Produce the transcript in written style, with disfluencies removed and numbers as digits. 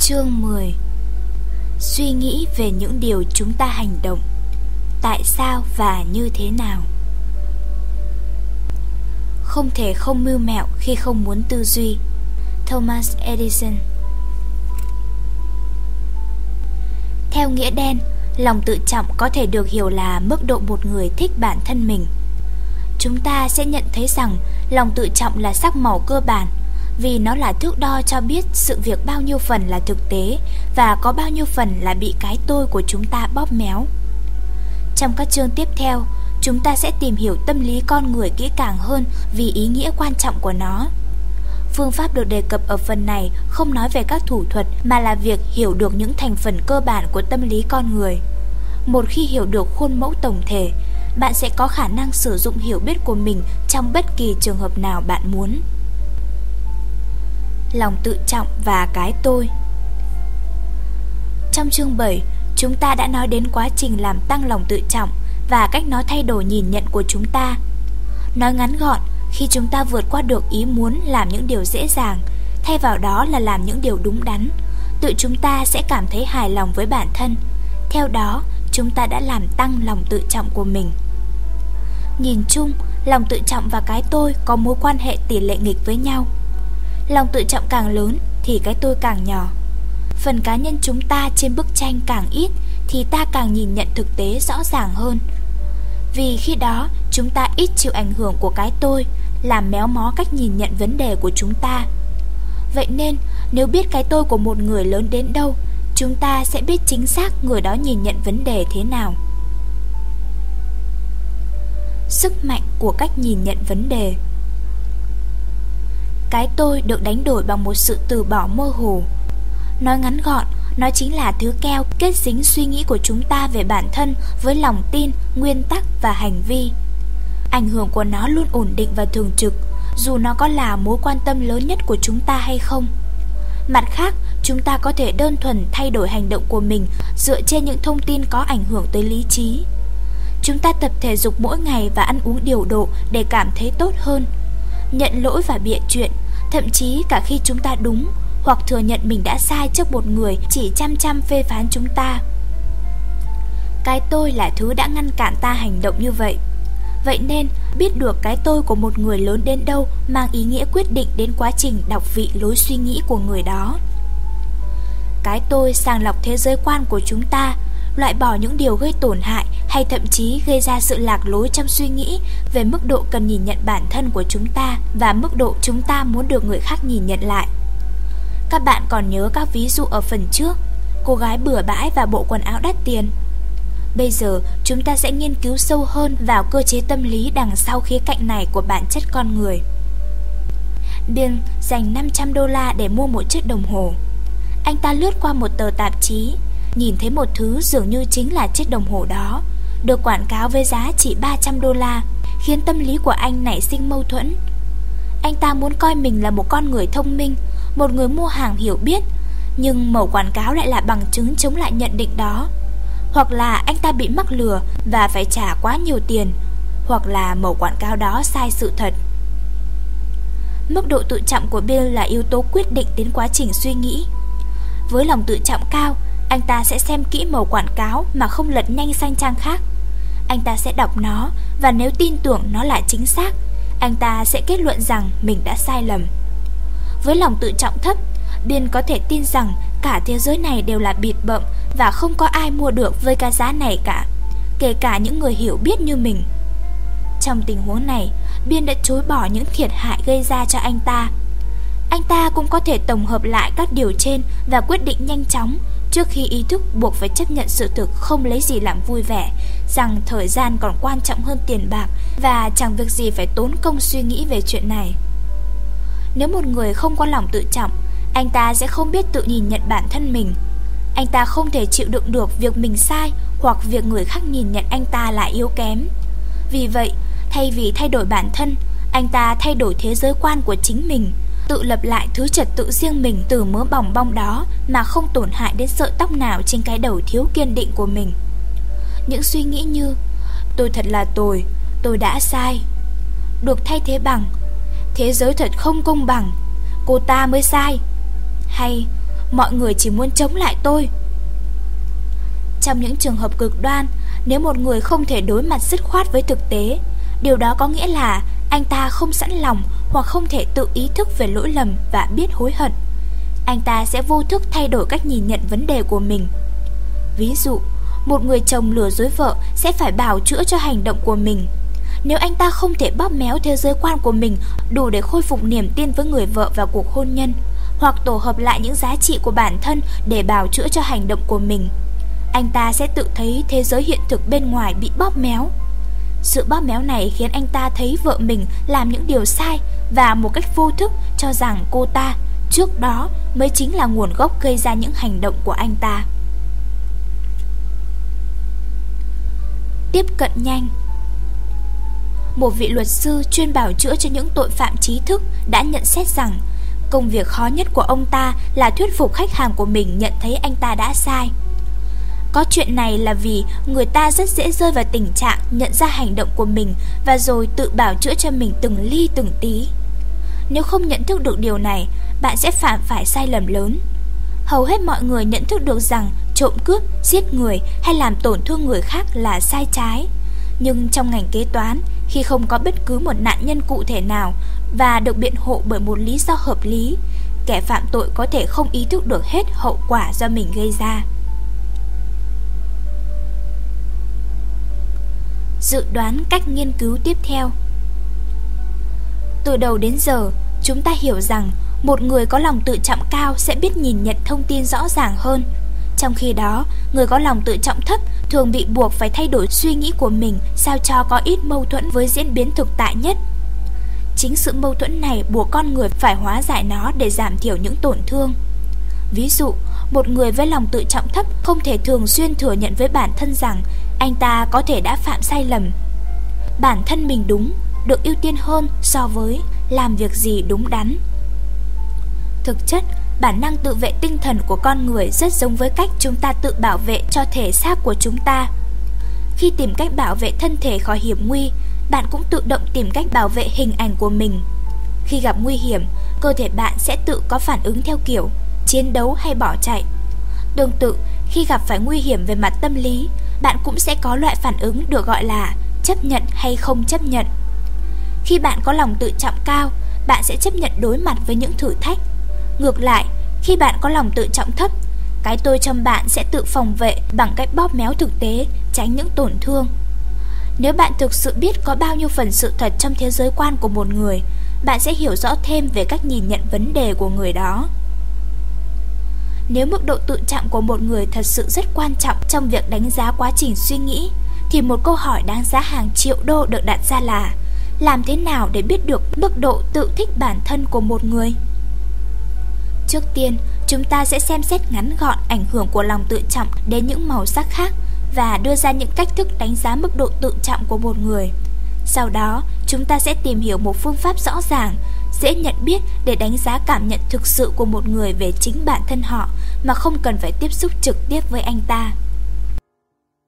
Chương 10. Suy nghĩ về những điều chúng ta hành động. Tại sao và như thế nào? Không thể không mưu mẹo khi không muốn tư duy. Thomas Edison. Theo nghĩa đen, lòng tự trọng có thể được hiểu là mức độ một người thích bản thân mình. Chúng ta sẽ nhận thấy rằng lòng tự trọng là sắc màu cơ bản, vì nó là thước đo cho biết sự việc bao nhiêu phần là thực tế và có bao nhiêu phần là bị cái tôi của chúng ta bóp méo. Trong các chương tiếp theo, chúng ta sẽ tìm hiểu tâm lý con người kỹ càng hơn vì ý nghĩa quan trọng của nó. Phương pháp được đề cập ở phần này không nói về các thủ thuật mà là việc hiểu được những thành phần cơ bản của tâm lý con người. Một khi hiểu được khuôn mẫu tổng thể, bạn sẽ có khả năng sử dụng hiểu biết của mình trong bất kỳ trường hợp nào bạn muốn. Lòng tự trọng và cái tôi. Trong chương 7, chúng ta đã nói đến quá trình làm tăng lòng tự trọng và cách nó thay đổi nhìn nhận của chúng ta. Nói ngắn gọn, khi chúng ta vượt qua được ý muốn làm những điều dễ dàng, thay vào đó là làm những điều đúng đắn, tự chúng ta sẽ cảm thấy hài lòng với bản thân. Theo đó, chúng ta đã làm tăng lòng tự trọng của mình. Nhìn chung, lòng tự trọng và cái tôi có mối quan hệ tỷ lệ nghịch với nhau. Lòng tự trọng càng lớn thì cái tôi càng nhỏ. Phần cá nhân chúng ta trên bức tranh càng ít thì ta càng nhìn nhận thực tế rõ ràng hơn. Vì khi đó chúng ta ít chịu ảnh hưởng của cái tôi, làm méo mó cách nhìn nhận vấn đề của chúng ta. Vậy nên nếu biết cái tôi của một người lớn đến đâu, chúng ta sẽ biết chính xác người đó nhìn nhận vấn đề thế nào. Sức mạnh của cách nhìn nhận vấn đề. Cái tôi được đánh đổi bằng một sự từ bỏ mơ hồ. Nói ngắn gọn, nó chính là thứ keo kết dính suy nghĩ của chúng ta về bản thân với lòng tin, nguyên tắc và hành vi. Ảnh hưởng của nó luôn ổn định và thường trực, dù nó có là mối quan tâm lớn nhất của chúng ta hay không. Mặt khác, chúng ta có thể đơn thuần thay đổi hành động của mình dựa trên những thông tin có ảnh hưởng tới lý trí. Chúng ta tập thể dục mỗi ngày và ăn uống điều độ để cảm thấy tốt hơn, nhận lỗi và bịa chuyện, thậm chí cả khi chúng ta đúng, hoặc thừa nhận mình đã sai trước một người chỉ chăm phê phán chúng ta. Cái tôi là thứ đã ngăn cản ta hành động như vậy. Vậy nên, biết được cái tôi của một người lớn đến đâu mang ý nghĩa quyết định đến quá trình đọc vị lối suy nghĩ của người đó. Cái tôi sàng lọc thế giới quan của chúng ta, loại bỏ những điều gây tổn hại hay thậm chí gây ra sự lạc lối trong suy nghĩ về mức độ cần nhìn nhận bản thân của chúng ta và mức độ chúng ta muốn được người khác nhìn nhận lại. Các bạn còn nhớ các ví dụ ở phần trước, cô gái bừa bãi và bộ quần áo đắt tiền. Bây giờ chúng ta sẽ nghiên cứu sâu hơn vào cơ chế tâm lý đằng sau khía cạnh này của bản chất con người. Bill dành $500 để mua một chiếc đồng hồ. Anh ta lướt qua một tờ tạp chí, nhìn thấy một thứ dường như chính là chiếc đồng hồ đó, được quảng cáo với giá chỉ $300, khiến tâm lý của anh nảy sinh mâu thuẫn. Anh ta muốn coi mình là một con người thông minh, một người mua hàng hiểu biết, nhưng mẩu quảng cáo lại là bằng chứng chống lại nhận định đó. Hoặc là anh ta bị mắc lừa và phải trả quá nhiều tiền, hoặc là mẩu quảng cáo đó sai sự thật. Mức độ tự trọng của Bill là yếu tố quyết định đến quá trình suy nghĩ. Với lòng tự trọng cao, anh ta sẽ xem kỹ mẩu quảng cáo mà không lật nhanh sang trang khác. Anh ta sẽ đọc nó, và nếu tin tưởng nó là chính xác, anh ta sẽ kết luận rằng mình đã sai lầm. Với lòng tự trọng thấp, Bill có thể tin rằng cả thế giới này đều là bịp bợm và không có ai mua được với cái giá này cả, kể cả những người hiểu biết như mình. Trong tình huống này, Bill đã chối bỏ những thiệt hại gây ra cho anh ta. Anh ta cũng có thể tổng hợp lại các điều trên và quyết định nhanh chóng, trước khi ý thức buộc phải chấp nhận sự thực không lấy gì làm vui vẻ, rằng thời gian còn quan trọng hơn tiền bạc và chẳng việc gì phải tốn công suy nghĩ về chuyện này. Nếu một người không có lòng tự trọng, anh ta sẽ không biết tự nhìn nhận bản thân mình. Anh ta không thể chịu đựng được việc mình sai hoặc việc người khác nhìn nhận anh ta là yếu kém. Vì vậy, thay vì thay đổi bản thân, anh ta thay đổi thế giới quan của chính mình, tự lập lại thứ trật tự riêng mình từ mớ bòng bong đó mà không tổn hại đến sợi tóc nào trên cái đầu thiếu kiên định của mình. Những suy nghĩ như tôi thật là tôi đã sai, được thay thế bằng thế giới thật không công bằng, cô ta mới sai, hay mọi người chỉ muốn chống lại tôi. Trong những trường hợp cực đoan, nếu một người không thể đối mặt dứt khoát với thực tế, điều đó có nghĩa là anh ta không sẵn lòng hoặc không thể tự ý thức về lỗi lầm và biết hối hận. Anh ta sẽ vô thức thay đổi cách nhìn nhận vấn đề của mình. Ví dụ, một người chồng lừa dối vợ sẽ phải bào chữa cho hành động của mình. Nếu anh ta không thể bóp méo thế giới quan của mình đủ để khôi phục niềm tin với người vợ và cuộc hôn nhân, hoặc tổ hợp lại những giá trị của bản thân để bào chữa cho hành động của mình, anh ta sẽ tự thấy thế giới hiện thực bên ngoài bị bóp méo. Sự bóp méo này khiến anh ta thấy vợ mình làm những điều sai và một cách vô thức cho rằng cô ta trước đó mới chính là nguồn gốc gây ra những hành động của anh ta. Tiếp cận nhanh. Một vị luật sư chuyên bào chữa cho những tội phạm trí thức đã nhận xét rằng công việc khó nhất của ông ta là thuyết phục khách hàng của mình nhận thấy anh ta đã sai. Có chuyện này là vì người ta rất dễ rơi vào tình trạng nhận ra hành động của mình và rồi tự bào chữa cho mình từng ly từng tí. Nếu không nhận thức được điều này, bạn sẽ phạm phải sai lầm lớn. Hầu hết mọi người nhận thức được rằng trộm cướp, giết người hay làm tổn thương người khác là sai trái. Nhưng trong ngành kế toán, khi không có bất cứ một nạn nhân cụ thể nào và được biện hộ bởi một lý do hợp lý, kẻ phạm tội có thể không ý thức được hết hậu quả do mình gây ra. Dự đoán cách nghiên cứu tiếp theo. Từ đầu đến giờ, chúng ta hiểu rằng một người có lòng tự trọng cao sẽ biết nhìn nhận thông tin rõ ràng hơn. Trong khi đó, người có lòng tự trọng thấp thường bị buộc phải thay đổi suy nghĩ của mình sao cho có ít mâu thuẫn với diễn biến thực tại nhất. Chính sự mâu thuẫn này buộc con người phải hóa giải nó để giảm thiểu những tổn thương. Ví dụ, một người với lòng tự trọng thấp không thể thường xuyên thừa nhận với bản thân rằng anh ta có thể đã phạm sai lầm. Bản thân mình đúng được ưu tiên hơn so với làm việc gì đúng đắn. Thực chất, bản năng tự vệ tinh thần của con người rất giống với cách chúng ta tự bảo vệ cho thể xác của chúng ta. Khi tìm cách bảo vệ thân thể khỏi hiểm nguy, bạn cũng tự động tìm cách bảo vệ hình ảnh của mình. Khi gặp nguy hiểm, cơ thể bạn sẽ tự có phản ứng theo kiểu chiến đấu hay bỏ chạy. Tương tự, khi gặp phải nguy hiểm về mặt tâm lý, bạn cũng sẽ có loại phản ứng được gọi là chấp nhận hay không chấp nhận. Khi bạn có lòng tự trọng cao, bạn sẽ chấp nhận đối mặt với những thử thách. Ngược lại, khi bạn có lòng tự trọng thấp, cái tôi trong bạn sẽ tự phòng vệ bằng cách bóp méo thực tế, tránh những tổn thương. Nếu bạn thực sự biết có bao nhiêu phần sự thật trong thế giới quan của một người, bạn sẽ hiểu rõ thêm về cách nhìn nhận vấn đề của người đó. Nếu mức độ tự trọng của một người thật sự rất quan trọng trong việc đánh giá quá trình suy nghĩ, thì một câu hỏi đáng giá hàng triệu đô được đặt ra là: làm thế nào để biết được mức độ tự thích bản thân của một người? Trước tiên, chúng ta sẽ xem xét ngắn gọn ảnh hưởng của lòng tự trọng đến những màu sắc khác và đưa ra những cách thức đánh giá mức độ tự trọng của một người. Sau đó, chúng ta sẽ tìm hiểu một phương pháp rõ ràng, dễ nhận biết để đánh giá cảm nhận thực sự của một người về chính bản thân họ mà không cần phải tiếp xúc trực tiếp với anh ta.